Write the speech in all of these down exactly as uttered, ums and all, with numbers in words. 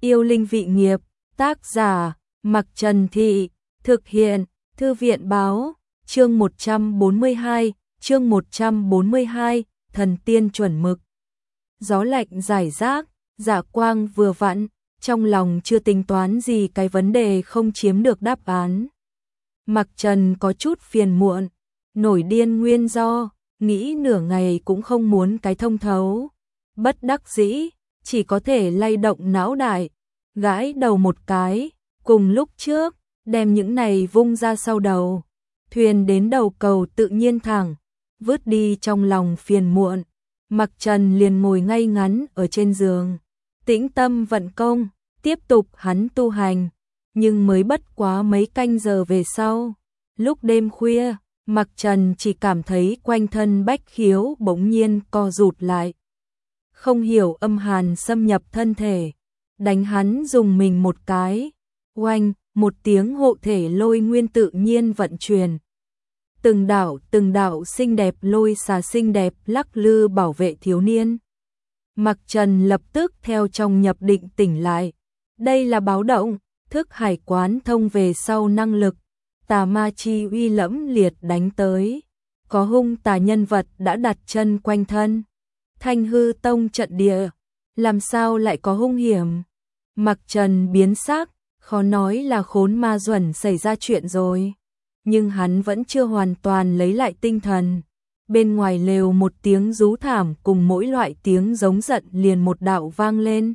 Yêu linh vị nghiệp, tác giả, Mặc Trần Thị, thực hiện, Thư viện báo, chương một trăm bốn mươi hai, chương một trăm bốn mươi hai, thần tiên chuẩn mực. Gió lạnh rải rác, Dạ Quang vừa vặn, trong lòng chưa tính toán gì cái vấn đề không chiếm được đáp án. Mặc Trần có chút phiền muộn, nổi điên nguyên do, nghĩ nửa ngày cũng không muốn cái thông thấu. Bất đắc dĩ, chỉ có thể lay động não đại, gãi đầu một cái, cùng lúc trước, đem những này vung ra sau đầu. Thuyền đến đầu cầu tự nhiên thẳng, vứt đi trong lòng phiền muộn. Mặc Trần liền ngồi ngay ngắn ở trên giường, tĩnh tâm vận công, tiếp tục hắn tu hành. Nhưng mới bất quá mấy canh giờ về sau, lúc đêm khuya, Mặc Trần chỉ cảm thấy quanh thân bách khiếu bỗng nhiên co rụt lại. Không hiểu âm hàn xâm nhập thân thể, đánh hắn dùng mình một cái, oanh, một tiếng hộ thể lôi nguyên tự nhiên vận chuyển. Từng đạo từng đạo xinh đẹp lôi xà xinh đẹp lắc lư bảo vệ thiếu niên. Mặc Trần lập tức theo trong nhập định tỉnh lại. Đây là báo động, thức hải quán thông về sau năng lực. Tà ma chi uy lẫm liệt đánh tới. Có hung tà nhân vật đã đặt chân quanh thân. Thanh hư tông trận địa, làm sao lại có hung hiểm? Mặc Trần biến sắc, khó nói là khốn ma duẩn xảy ra chuyện rồi. Nhưng hắn vẫn chưa hoàn toàn lấy lại tinh thần. Bên ngoài lều một tiếng rú thảm cùng mỗi loại tiếng giống giận liền một đạo vang lên.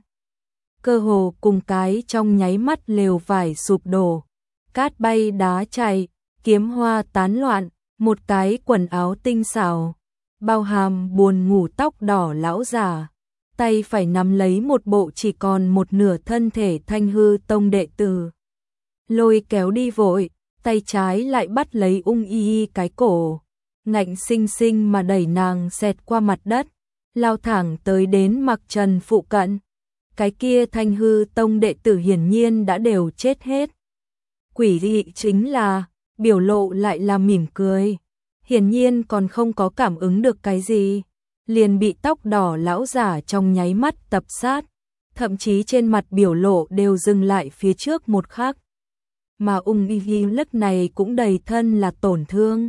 Cơ hồ cùng cái trong nháy mắt lều vải sụp đổ. Cát bay đá chạy, kiếm hoa tán loạn, một cái quần áo tinh xảo. Bao hàm buồn ngủ tóc đỏ lão già, tay phải nắm lấy một bộ chỉ còn một nửa thân thể Thanh hư tông đệ tử. Lôi kéo đi vội, tay trái lại bắt lấy ung y y cái cổ, ngạnh sinh sinh mà đẩy nàng xẹt qua mặt đất, lao thẳng tới đến Mặc Trần phụ cận. Cái kia Thanh hư tông đệ tử hiển nhiên đã đều chết hết. Quỷ dị chính là, biểu lộ lại là mỉm cười. Hiển nhiên còn không có cảm ứng được cái gì, liền bị tóc đỏ lão giả trong nháy mắt tập sát, thậm chí trên mặt biểu lộ đều dừng lại phía trước một khắc. Mà ung y y lúc này cũng đầy thân là tổn thương.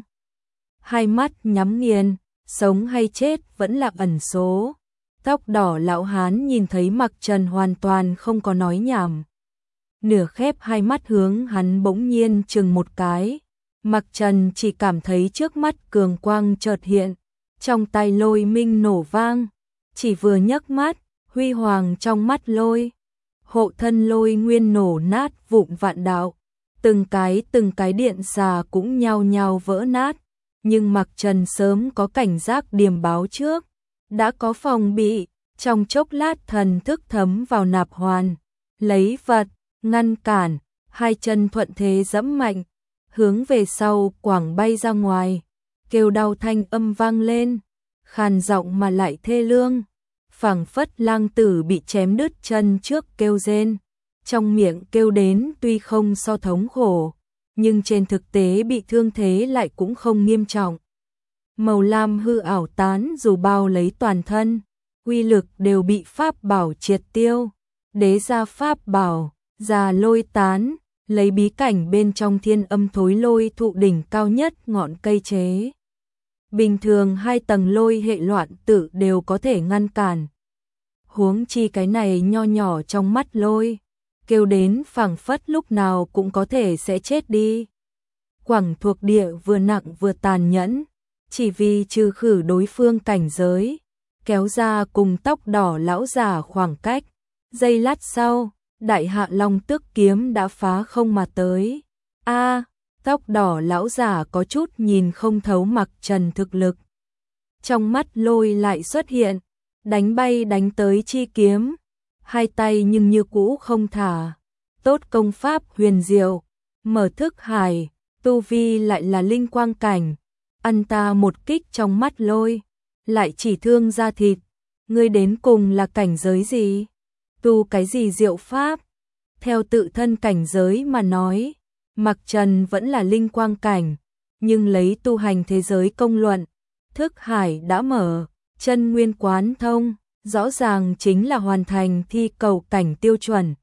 Hai mắt nhắm nghiền, sống hay chết vẫn là ẩn số. Tóc đỏ lão hán nhìn thấy Mặc Trần hoàn toàn không có nói nhảm. Nửa khép hai mắt hướng hắn bỗng nhiên chừng một cái. Mặc Trần chỉ cảm thấy trước mắt cường quang chợt hiện, trong tay lôi minh nổ vang, chỉ vừa nhấc mắt, huy hoàng trong mắt lôi. Hộ thân lôi nguyên nổ nát vụn vạn đạo, từng cái từng cái điện xà cũng nhao nhao vỡ nát, nhưng Mặc Trần sớm có cảnh giác điềm báo trước, đã có phòng bị, trong chốc lát thần thức thấm vào nạp hoàn, lấy vật, ngăn cản, hai chân thuận thế giẫm mạnh, hướng về sau quảng bay ra ngoài, kêu đau thanh âm vang lên, khàn giọng mà lại thê lương, phảng phất lang tử bị chém đứt chân trước kêu rên, trong miệng kêu đến tuy không so thống khổ, nhưng trên thực tế bị thương thế lại cũng không nghiêm trọng. Màu lam hư ảo tán dù bao lấy toàn thân, uy lực đều bị pháp bảo triệt tiêu, đế gia pháp bảo, già lôi tán, lấy bí cảnh bên trong thiên âm thối lôi thụ đỉnh cao nhất ngọn cây chế. Bình thường hai tầng lôi hệ loạn tử đều có thể ngăn cản. Huống chi cái này nho nhỏ trong mắt lôi, kêu đến phảng phất lúc nào cũng có thể sẽ chết đi. Quảng thuộc địa vừa nặng vừa tàn nhẫn, chỉ vì trừ khử đối phương cảnh giới, kéo ra cùng tóc đỏ lão già khoảng cách. Giây lát sau, đại hạ long tước kiếm đã phá không mà tới. A, tóc đỏ lão già có chút nhìn không thấu Mặc Trần thực lực. Trong mắt lôi lại xuất hiện, đánh bay đánh tới chi kiếm, hai tay nhưng như cũ không thả. Tốt công pháp huyền diệu, mở thức hải, tu vi lại là linh quang cảnh, ăn ta một kích trong mắt lôi, lại chỉ thương da thịt. Ngươi đến cùng là cảnh giới gì? Tu cái gì diệu pháp? Theo tự thân cảnh giới mà nói, Mặc Trần vẫn là linh quang cảnh, nhưng lấy tu hành thế giới công luận, thức hải đã mở, chân nguyên quán thông, rõ ràng chính là hoàn thành thi cầu cảnh tiêu chuẩn,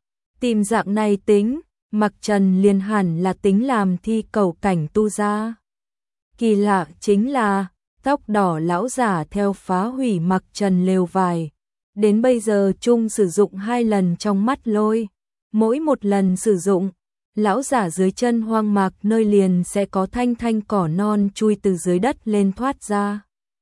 Tìm dạng này tính, Mặc Trần liền hẳn là tính làm thi cầu cảnh tu ra. Kỳ lạ chính là, tóc đỏ lão giả theo phá hủy Mặc Trần lều vải. Đến bây giờ chung sử dụng hai lần trong mắt lôi. Mỗi một lần sử dụng, lão giả dưới chân hoang mạc nơi liền sẽ có thanh thanh cỏ non chui từ dưới đất lên thoát ra.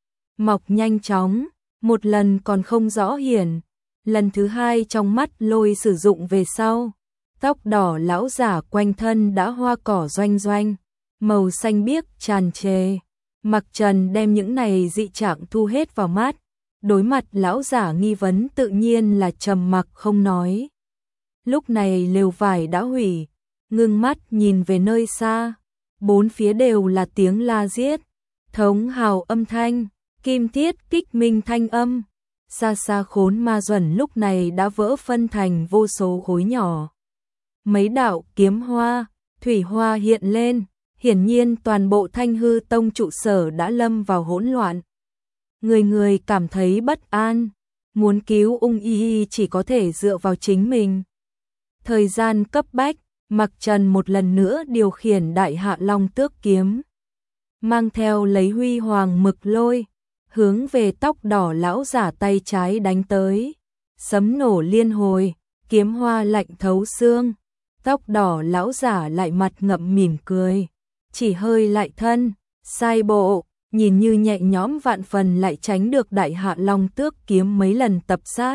Mọc nhanh chóng, một lần còn không rõ hiển. Lần thứ hai trong mắt lôi sử dụng về sau. Tóc đỏ lão giả quanh thân đã hoa cỏ doanh doanh, màu xanh biếc tràn trề. Mặc Trần đem những này dị trạng thu hết vào mắt. Đối mặt lão giả nghi vấn tự nhiên là trầm mặc không nói. Lúc này lều vải đã hủy, ngưng mắt nhìn về nơi xa, bốn phía đều là tiếng la giết, thống hào âm thanh, kim thiết kích minh thanh âm. Xa xa khốn ma duẩn lúc này đã vỡ phân thành vô số khối nhỏ. Mấy đạo kiếm hoa, thủy hoa hiện lên, hiển nhiên toàn bộ Thanh Hư Tông trụ sở đã lâm vào hỗn loạn. Người người cảm thấy bất an, muốn cứu Ung Y Y chỉ có thể dựa vào chính mình. Thời gian cấp bách, Mặc Trần một lần nữa điều khiển Đại Hạ Long Tước kiếm, mang theo lấy huy hoàng mực lôi, hướng về tóc đỏ lão giả tay trái đánh tới. Sấm nổ liên hồi, kiếm hoa lạnh thấu xương. Tóc đỏ lão giả lại mặt ngậm mỉm cười, chỉ hơi lại thân, sai bộ, nhìn như nhẹ nhõm vạn phần lại tránh được Đại Hạ Long Tước kiếm mấy lần tập sát.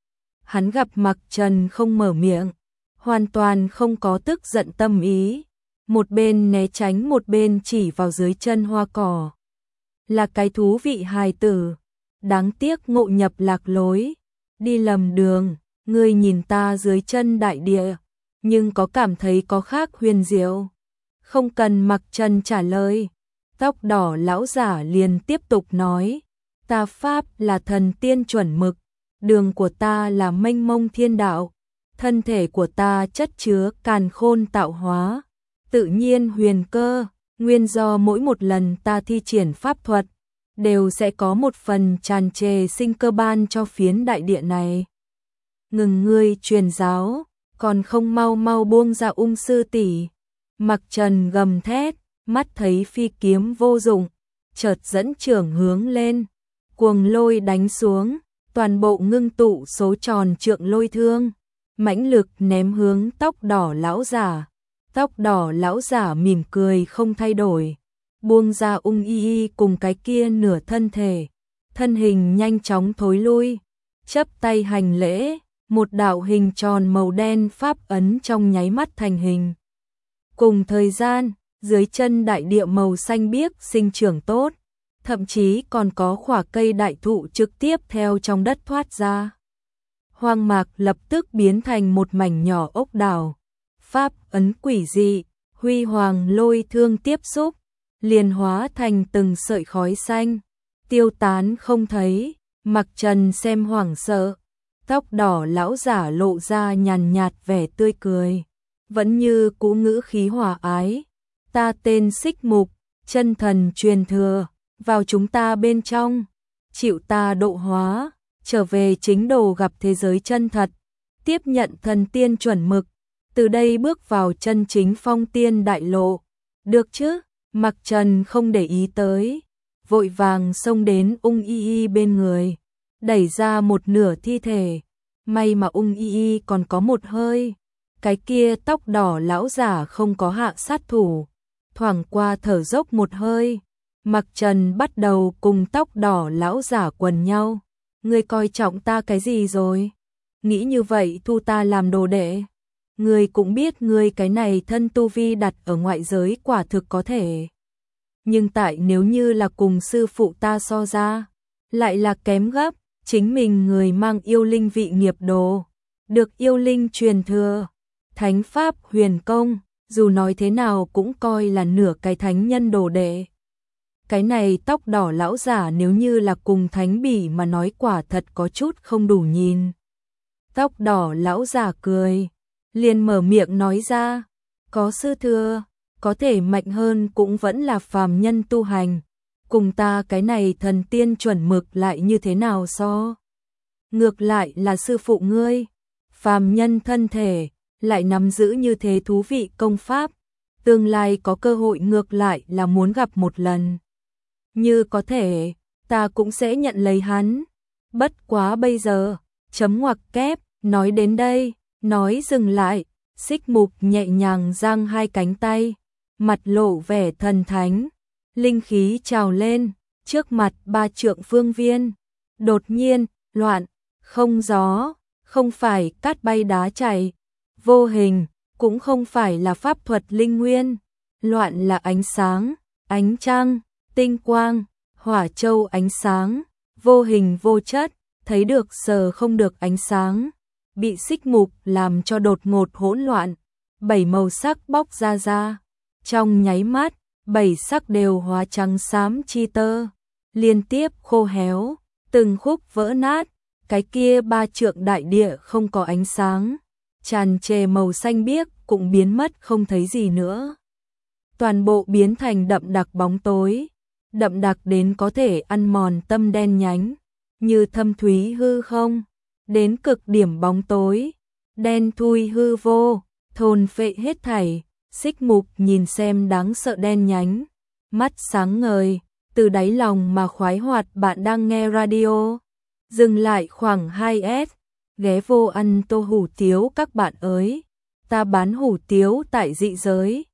Hắn gặp Mặc Trần không mở miệng, hoàn toàn không có tức giận tâm ý, một bên né tránh một bên chỉ vào dưới chân hoa cỏ. Là cái thú vị hài tử, đáng tiếc ngộ nhập lạc lối, đi lầm đường, ngươi nhìn ta dưới chân đại địa, nhưng có cảm thấy có khác huyền diệu. Không cần Mặc Trần trả lời, tóc đỏ lão giả liền tiếp tục nói, ta pháp là thần tiên chuẩn mực, đường của ta là mênh mông thiên đạo, thân thể của ta chất chứa càn khôn tạo hóa, tự nhiên huyền cơ, nguyên do mỗi một lần ta thi triển pháp thuật, đều sẽ có một phần tràn trề sinh cơ ban cho phiến đại địa này. Ngừng ngươi truyền giáo, còn không mau mau buông ra Ung sư tỷ. Mặc Trần gầm thét, mắt thấy phi kiếm vô dụng, chợt dẫn trưởng hướng lên, cuồng lôi đánh xuống, toàn bộ ngưng tụ số tròn trượng lôi thương, mãnh lực ném hướng tóc đỏ lão giả. Tóc đỏ lão giả mỉm cười không thay đổi, buông ra Ung Y Y cùng cái kia nửa thân thể, thân hình nhanh chóng thối lui, chắp tay hành lễ, một đạo hình tròn màu đen pháp ấn trong nháy mắt thành hình. Cùng thời gian, dưới chân đại địa màu xanh biếc sinh trưởng tốt, thậm chí còn có khỏa cây đại thụ trực tiếp theo trong đất thoát ra. Hoang mạc lập tức biến thành một mảnh nhỏ ốc đảo. Pháp ấn quỷ dị, huy hoàng lôi thương tiếp xúc, liền hóa thành từng sợi khói xanh, tiêu tán không thấy. Mặc Trần xem hoảng sợ, tóc đỏ lão giả lộ ra nhàn nhạt vẻ tươi cười, vẫn như cũ ngữ khí hòa ái. Ta tên Xích Mục, chân thần truyền thừa, vào chúng ta bên trong, chịu ta độ hóa, trở về chính đồ gặp thế giới chân thật, tiếp nhận thần tiên chuẩn mực, từ đây bước vào chân chính phong tiên đại lộ. Được chứ? Mặc Trần không để ý tới, vội vàng xông đến Ung Y Y bên người, đẩy ra một nửa thi thể. May mà Ung Y Y còn có một hơi, cái kia tóc đỏ lão giả không có hạ sát thủ, thoảng qua thở dốc một hơi. Mặc Trần bắt đầu cùng tóc đỏ lão giả quần nhau. Ngươi coi trọng ta cái gì rồi? Nghĩ như vậy thu ta làm đồ đệ? Ngươi cũng biết ngươi cái này thân tu vi đặt ở ngoại giới quả thực có thể. Nhưng tại nếu như là cùng sư phụ ta so ra, lại là kém gấp. Chính mình người mang yêu linh vị nghiệp đồ, được yêu linh truyền thừa, thánh pháp huyền công, dù nói thế nào cũng coi là nửa cái thánh nhân đồ đệ. Cái này tóc đỏ lão giả nếu như là cùng thánh bỉ mà nói quả thật có chút không đủ nhìn. Tóc đỏ lão giả cười, liền mở miệng nói ra, có sư thừa, có thể mạnh hơn cũng vẫn là phàm nhân tu hành. Cùng ta cái này thần tiên chuẩn mực lại như thế nào so? Ngược lại là sư phụ ngươi, phàm nhân thân thể, lại nắm giữ như thế thú vị công pháp, tương lai có cơ hội ngược lại là muốn gặp một lần. Như có thể, ta cũng sẽ nhận lấy hắn. Bất quá bây giờ, chấm ngoặc kép, nói đến đây, nói dừng lại, Xích Mục nhẹ nhàng giang hai cánh tay, mặt lộ vẻ thần thánh, linh khí trào lên, trước mặt ba trượng phương viên. Đột nhiên, loạn, không gió, không phải cát bay đá chảy, vô hình, cũng không phải là pháp thuật linh nguyên, loạn là ánh sáng, ánh trăng, tinh quang, hỏa châu ánh sáng, vô hình vô chất, thấy được sờ không được ánh sáng, bị Xích Mục làm cho đột ngột hỗn loạn, bảy màu sắc bóc ra ra, trong nháy mắt, bảy sắc đều hóa trắng xám chi tơ, liên tiếp khô héo, từng khúc vỡ nát, cái kia ba trượng đại địa không có ánh sáng, tràn trề màu xanh biếc cũng biến mất không thấy gì nữa. Toàn bộ biến thành đậm đặc bóng tối, đậm đặc đến có thể ăn mòn tâm đen nhánh, như thâm thúy hư không, đến cực điểm bóng tối, đen thui hư vô, thôn phệ hết thảy. Xích Mục nhìn xem đáng sợ đen nhánh, mắt sáng ngời, từ đáy lòng mà khoái hoạt. Bạn đang nghe radio, dừng lại khoảng hai s, ghé vô ăn tô hủ tiếu các bạn ơi, ta bán hủ tiếu tại dị giới.